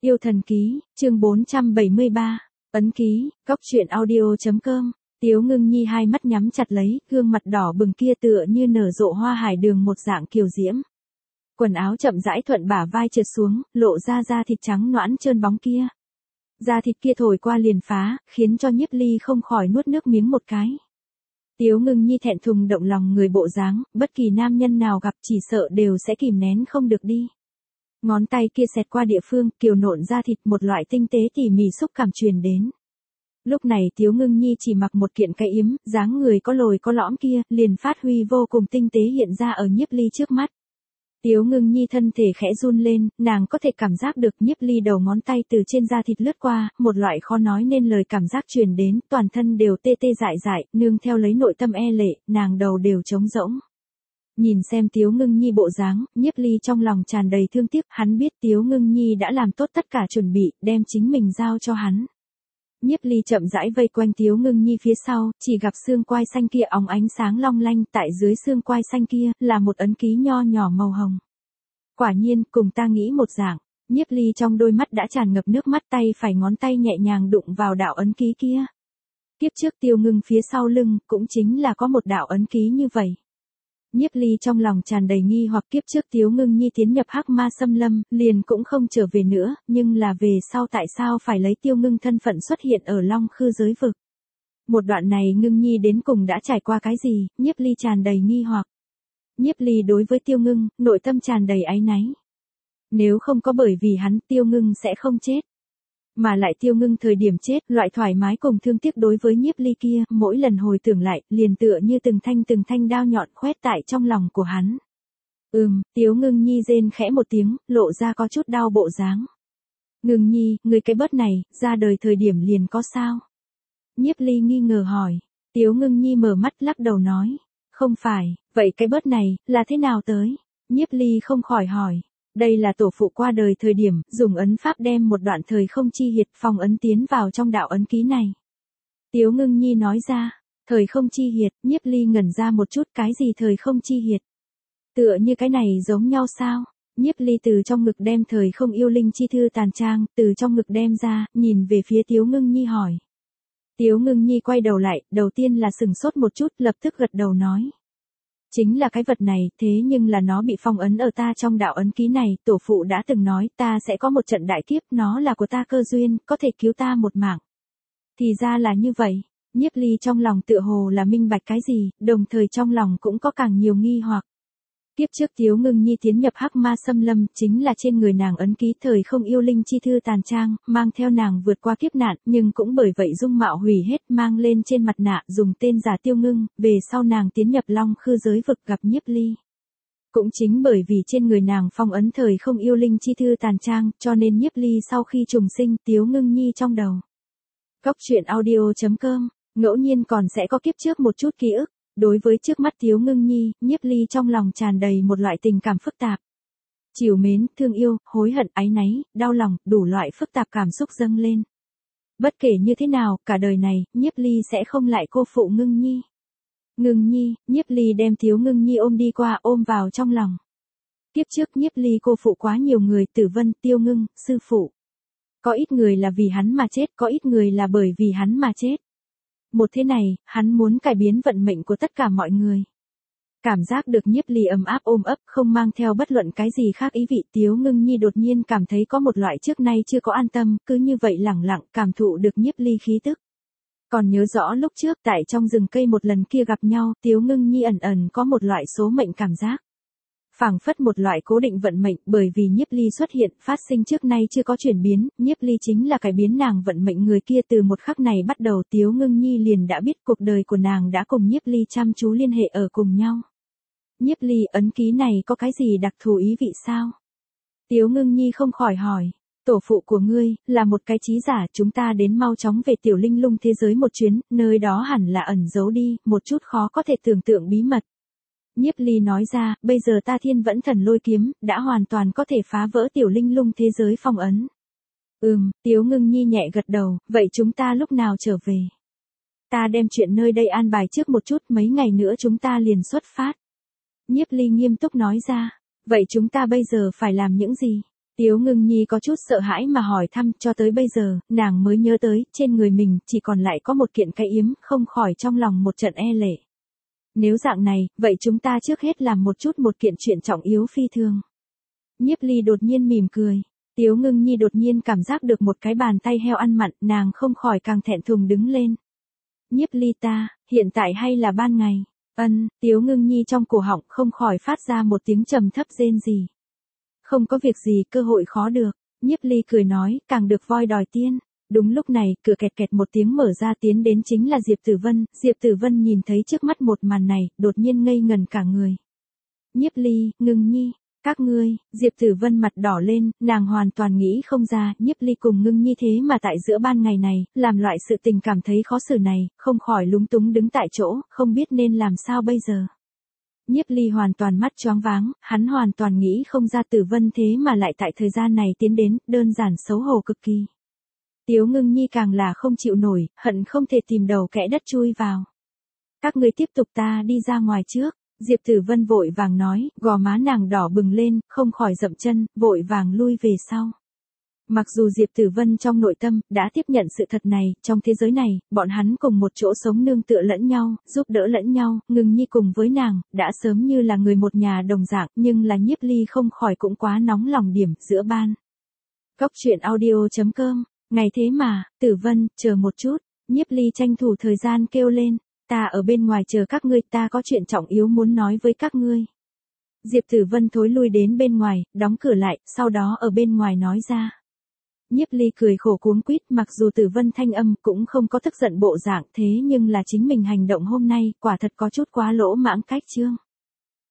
Yêu thần ký, chương 473, ấn ký, góc truyện audio.com. Tiếu Ngưng Nhi hai mắt nhắm chặt lấy, gương mặt đỏ bừng kia tựa như nở rộ hoa hải đường một dạng kiều diễm. Quần áo chậm rãi thuận bả vai trượt xuống, lộ ra da thịt trắng nõn trơn bóng kia. Da thịt kia thổi qua liền phá, khiến cho Nhiếp Ly không khỏi nuốt nước miếng một cái. Tiếu Ngưng Nhi thẹn thùng động lòng người bộ dáng, bất kỳ nam nhân nào gặp chỉ sợ đều sẽ kìm nén không được đi. Ngón tay kia xẹt qua địa phương, kiều nộn da thịt, một loại tinh tế tỉ mỉ xúc cảm truyền đến. Lúc này Tiếu Ngưng Nhi chỉ mặc một kiện cái yếm, dáng người có lồi có lõm kia, liền phát huy vô cùng tinh tế hiện ra ở Nhiếp Ly trước mắt. Tiếu Ngưng Nhi thân thể khẽ run lên, nàng có thể cảm giác được Nhiếp Ly đầu ngón tay từ trên da thịt lướt qua, một loại khó nói nên lời cảm giác truyền đến, toàn thân đều tê tê dại dại, nương theo lấy nội tâm e lệ, nàng đầu đều trống rỗng. Nhìn xem Tiếu Ngưng Nhi bộ dáng, Nhiếp Ly trong lòng tràn đầy thương tiếc, hắn biết Tiếu Ngưng Nhi đã làm tốt tất cả chuẩn bị, đem chính mình giao cho hắn. Nhiếp Ly chậm rãi vây quanh Tiếu Ngưng Nhi phía sau, chỉ gặp xương quai xanh kia óng ánh sáng long lanh, tại dưới xương quai xanh kia, là một ấn ký nho nhỏ màu hồng. Quả nhiên, cùng ta nghĩ một dạng, Nhiếp Ly trong đôi mắt đã tràn ngập nước mắt, tay phải ngón tay nhẹ nhàng đụng vào đạo ấn ký kia. Kiếp trước Tiêu Ngưng phía sau lưng, cũng chính là có một đạo ấn ký như vậy. Nhiếp Ly trong lòng tràn đầy nghi hoặc, kiếp trước Tiếu Ngưng Nhi tiến nhập Hắc Ma Xâm Lâm, liền cũng không trở về nữa, nhưng là về sau tại sao phải lấy Tiêu Ngưng thân phận xuất hiện ở Long Khư giới vực. Một đoạn này Ngưng Nhi đến cùng đã trải qua cái gì, Nhiếp Ly tràn đầy nghi hoặc. Nhiếp Ly đối với Tiêu Ngưng, nội tâm tràn đầy áy náy. Nếu không có bởi vì hắn, Tiêu Ngưng sẽ không chết. Mà lại Tiêu Ngưng thời điểm chết, loại thoải mái cùng thương tiếc đối với Nhiếp Ly kia, mỗi lần hồi tưởng lại, liền tựa như từng thanh đao nhọn khoét tại trong lòng của hắn. Tiếu Ngưng Nhi rên khẽ một tiếng, lộ ra có chút đau bộ dáng. Ngưng Nhi, người cái bớt này, ra đời thời điểm liền có sao? Nhiếp Ly nghi ngờ hỏi. Tiếu Ngưng Nhi mở mắt lắc đầu nói. Không phải, vậy cái bớt này, là thế nào tới? Nhiếp Ly không khỏi hỏi. Đây là tổ phụ qua đời thời điểm, dùng ấn pháp đem một đoạn thời không chi hiệt phong ấn tiến vào trong đạo ấn ký này. Tiếu Ngưng Nhi nói ra, thời không chi hiệt, Nhiếp Ly ngẩn ra một chút, cái gì thời không chi hiệt? Tựa như cái này giống nhau sao? Nhiếp Ly từ trong ngực đem thời không yêu linh chi thư tàn trang, từ trong ngực đem ra, nhìn về phía Tiếu Ngưng Nhi hỏi. Tiếu Ngưng Nhi quay đầu lại, đầu tiên là sừng sốt một chút, lập tức gật đầu nói. Chính là cái vật này, thế nhưng là nó bị phong ấn ở ta trong đạo ấn ký này, tổ phụ đã từng nói, ta sẽ có một trận đại kiếp, nó là của ta cơ duyên, có thể cứu ta một mạng. Thì ra là như vậy, Nhiếp Ly trong lòng tựa hồ là minh bạch cái gì, đồng thời trong lòng cũng có càng nhiều nghi hoặc. Kiếp trước Tiếu Ngưng Nhi tiến nhập Hắc Ma Xâm Lâm, chính là trên người nàng ấn ký thời không yêu linh chi thư tàn trang, mang theo nàng vượt qua kiếp nạn, nhưng cũng bởi vậy dung mạo hủy hết, mang lên trên mặt nạ, dùng tên giả Tiêu Ngưng, về sau nàng tiến nhập Long Khư giới vực gặp Nhiếp Ly. Cũng chính bởi vì trên người nàng phong ấn thời không yêu linh chi thư tàn trang, cho nên Nhiếp Ly sau khi trùng sinh, Tiếu Ngưng Nhi trong đầu. Góc truyện audio.com, ngẫu nhiên còn sẽ có kiếp trước một chút ký ức. Đối với trước mắt Tiếu Ngưng Nhi, Nhiếp Ly trong lòng tràn đầy một loại tình cảm phức tạp. Trìu mến, thương yêu, hối hận, áy náy, đau lòng, đủ loại phức tạp cảm xúc dâng lên. Bất kể như thế nào, cả đời này, Nhiếp Ly sẽ không lại cô phụ Ngưng Nhi. Ngưng Nhi, Nhiếp Ly đem Tiếu Ngưng Nhi ôm đi qua, ôm vào trong lòng. Kiếp trước Nhiếp Ly cô phụ quá nhiều người, Tử Vân, Tiêu Ngưng, sư phụ. Có ít người là vì hắn mà chết, có ít người là bởi vì hắn mà chết. Một thế này, hắn muốn cải biến vận mệnh của tất cả mọi người. Cảm giác được Nhiếp Ly ấm áp ôm ấp, không mang theo bất luận cái gì khác ý vị, Tiếu Ngưng Nhi đột nhiên cảm thấy có một loại trước nay chưa có an tâm, cứ như vậy lẳng lặng cảm thụ được Nhiếp Ly khí tức. Còn nhớ rõ lúc trước tại trong rừng cây một lần kia gặp nhau, Tiếu Ngưng Nhi ẩn ẩn có một loại số mệnh cảm giác. Phảng phất một loại cố định vận mệnh, bởi vì Nhiếp Ly xuất hiện, phát sinh trước nay chưa có chuyển biến, Nhiếp Ly chính là cải biến nàng vận mệnh người kia. Từ một khắc này bắt đầu Tiếu Ngưng Nhi liền đã biết cuộc đời của nàng đã cùng Nhiếp Ly chăm chú liên hệ ở cùng nhau. Nhiếp Ly, ấn ký này có cái gì đặc thù ý vị sao? Tiếu Ngưng Nhi không khỏi hỏi. Tổ phụ của ngươi, là một cái trí giả, chúng ta đến mau chóng về Tiểu Linh Lung thế giới một chuyến, nơi đó hẳn là ẩn giấu đi, một chút khó có thể tưởng tượng bí mật. Nhiếp Ly nói ra, bây giờ ta Thiên Vẫn Thần Lôi Kiếm, đã hoàn toàn có thể phá vỡ Tiểu Linh Lung thế giới phong ấn. Tiếu Ngưng Nhi nhẹ gật đầu, vậy chúng ta lúc nào trở về? Ta đem chuyện nơi đây an bài trước một chút, mấy ngày nữa chúng ta liền xuất phát. Nhiếp Ly nghiêm túc nói ra, vậy chúng ta bây giờ phải làm những gì? Tiếu Ngưng Nhi có chút sợ hãi mà hỏi thăm, cho tới bây giờ, nàng mới nhớ tới, trên người mình, chỉ còn lại có một kiện cái yếm, không khỏi trong lòng một trận e lệ. Nếu dạng này, vậy chúng ta trước hết làm một kiện chuyện trọng yếu phi thường. Nhiếp Ly đột nhiên mỉm cười. Tiếu Ngưng Nhi đột nhiên cảm giác được một cái bàn tay heo ăn mặn, nàng không khỏi càng thẹn thùng đứng lên. Nhiếp Ly ta, hiện tại hay là ban ngày? Tiếu Ngưng Nhi trong cổ họng không khỏi phát ra một tiếng trầm thấp rên rỉ. Không có việc gì, cơ hội khó được. Nhiếp Ly cười nói, càng được voi đòi tiên. Đúng lúc này, cửa kẹt kẹt một tiếng mở ra, tiến đến chính là Diệp Tử Vân. Diệp Tử Vân nhìn thấy trước mắt một màn này, đột nhiên ngây ngần cả người. Nhiếp Ly, Ngưng Nhi, các ngươi, Diệp Tử Vân mặt đỏ lên, nàng hoàn toàn nghĩ không ra, Nhiếp Ly cùng Ngưng Nhi thế mà tại giữa ban ngày này, làm loại sự tình cảm thấy khó xử này, không khỏi lúng túng đứng tại chỗ, không biết nên làm sao bây giờ. Nhiếp Ly hoàn toàn mắt choáng váng, hắn hoàn toàn nghĩ không ra Tử Vân thế mà lại tại thời gian này tiến đến, đơn giản xấu hổ cực kỳ. Tiếu Ngưng Nhi càng là không chịu nổi, hận không thể tìm đầu kẽ đất chui vào. Các ngươi tiếp tục, ta đi ra ngoài trước. Diệp Tử Vân vội vàng nói, gò má nàng đỏ bừng lên, không khỏi dậm chân, vội vàng lui về sau. Mặc dù Diệp Tử Vân trong nội tâm, đã tiếp nhận sự thật này, trong thế giới này, bọn hắn cùng một chỗ sống nương tựa lẫn nhau, giúp đỡ lẫn nhau, Ngưng Nhi cùng với nàng, đã sớm như là người một nhà đồng dạng, nhưng là Nhiếp Ly không khỏi cũng quá nóng lòng điểm, giữa ban. Góc truyện audio.com, ngày thế mà, Tử Vân, chờ một chút, Nhiếp Ly tranh thủ thời gian kêu lên. Ta ở bên ngoài chờ các ngươi, ta có chuyện trọng yếu muốn nói với các ngươi. Diệp Tử Vân thối lui đến bên ngoài, đóng cửa lại, sau đó ở bên ngoài nói ra. Nhiếp Ly cười khổ cuống quýt, mặc dù Tử Vân thanh âm cũng không có tức giận bộ dạng, thế nhưng là chính mình hành động hôm nay, quả thật có chút quá lỗ mãng cách chương.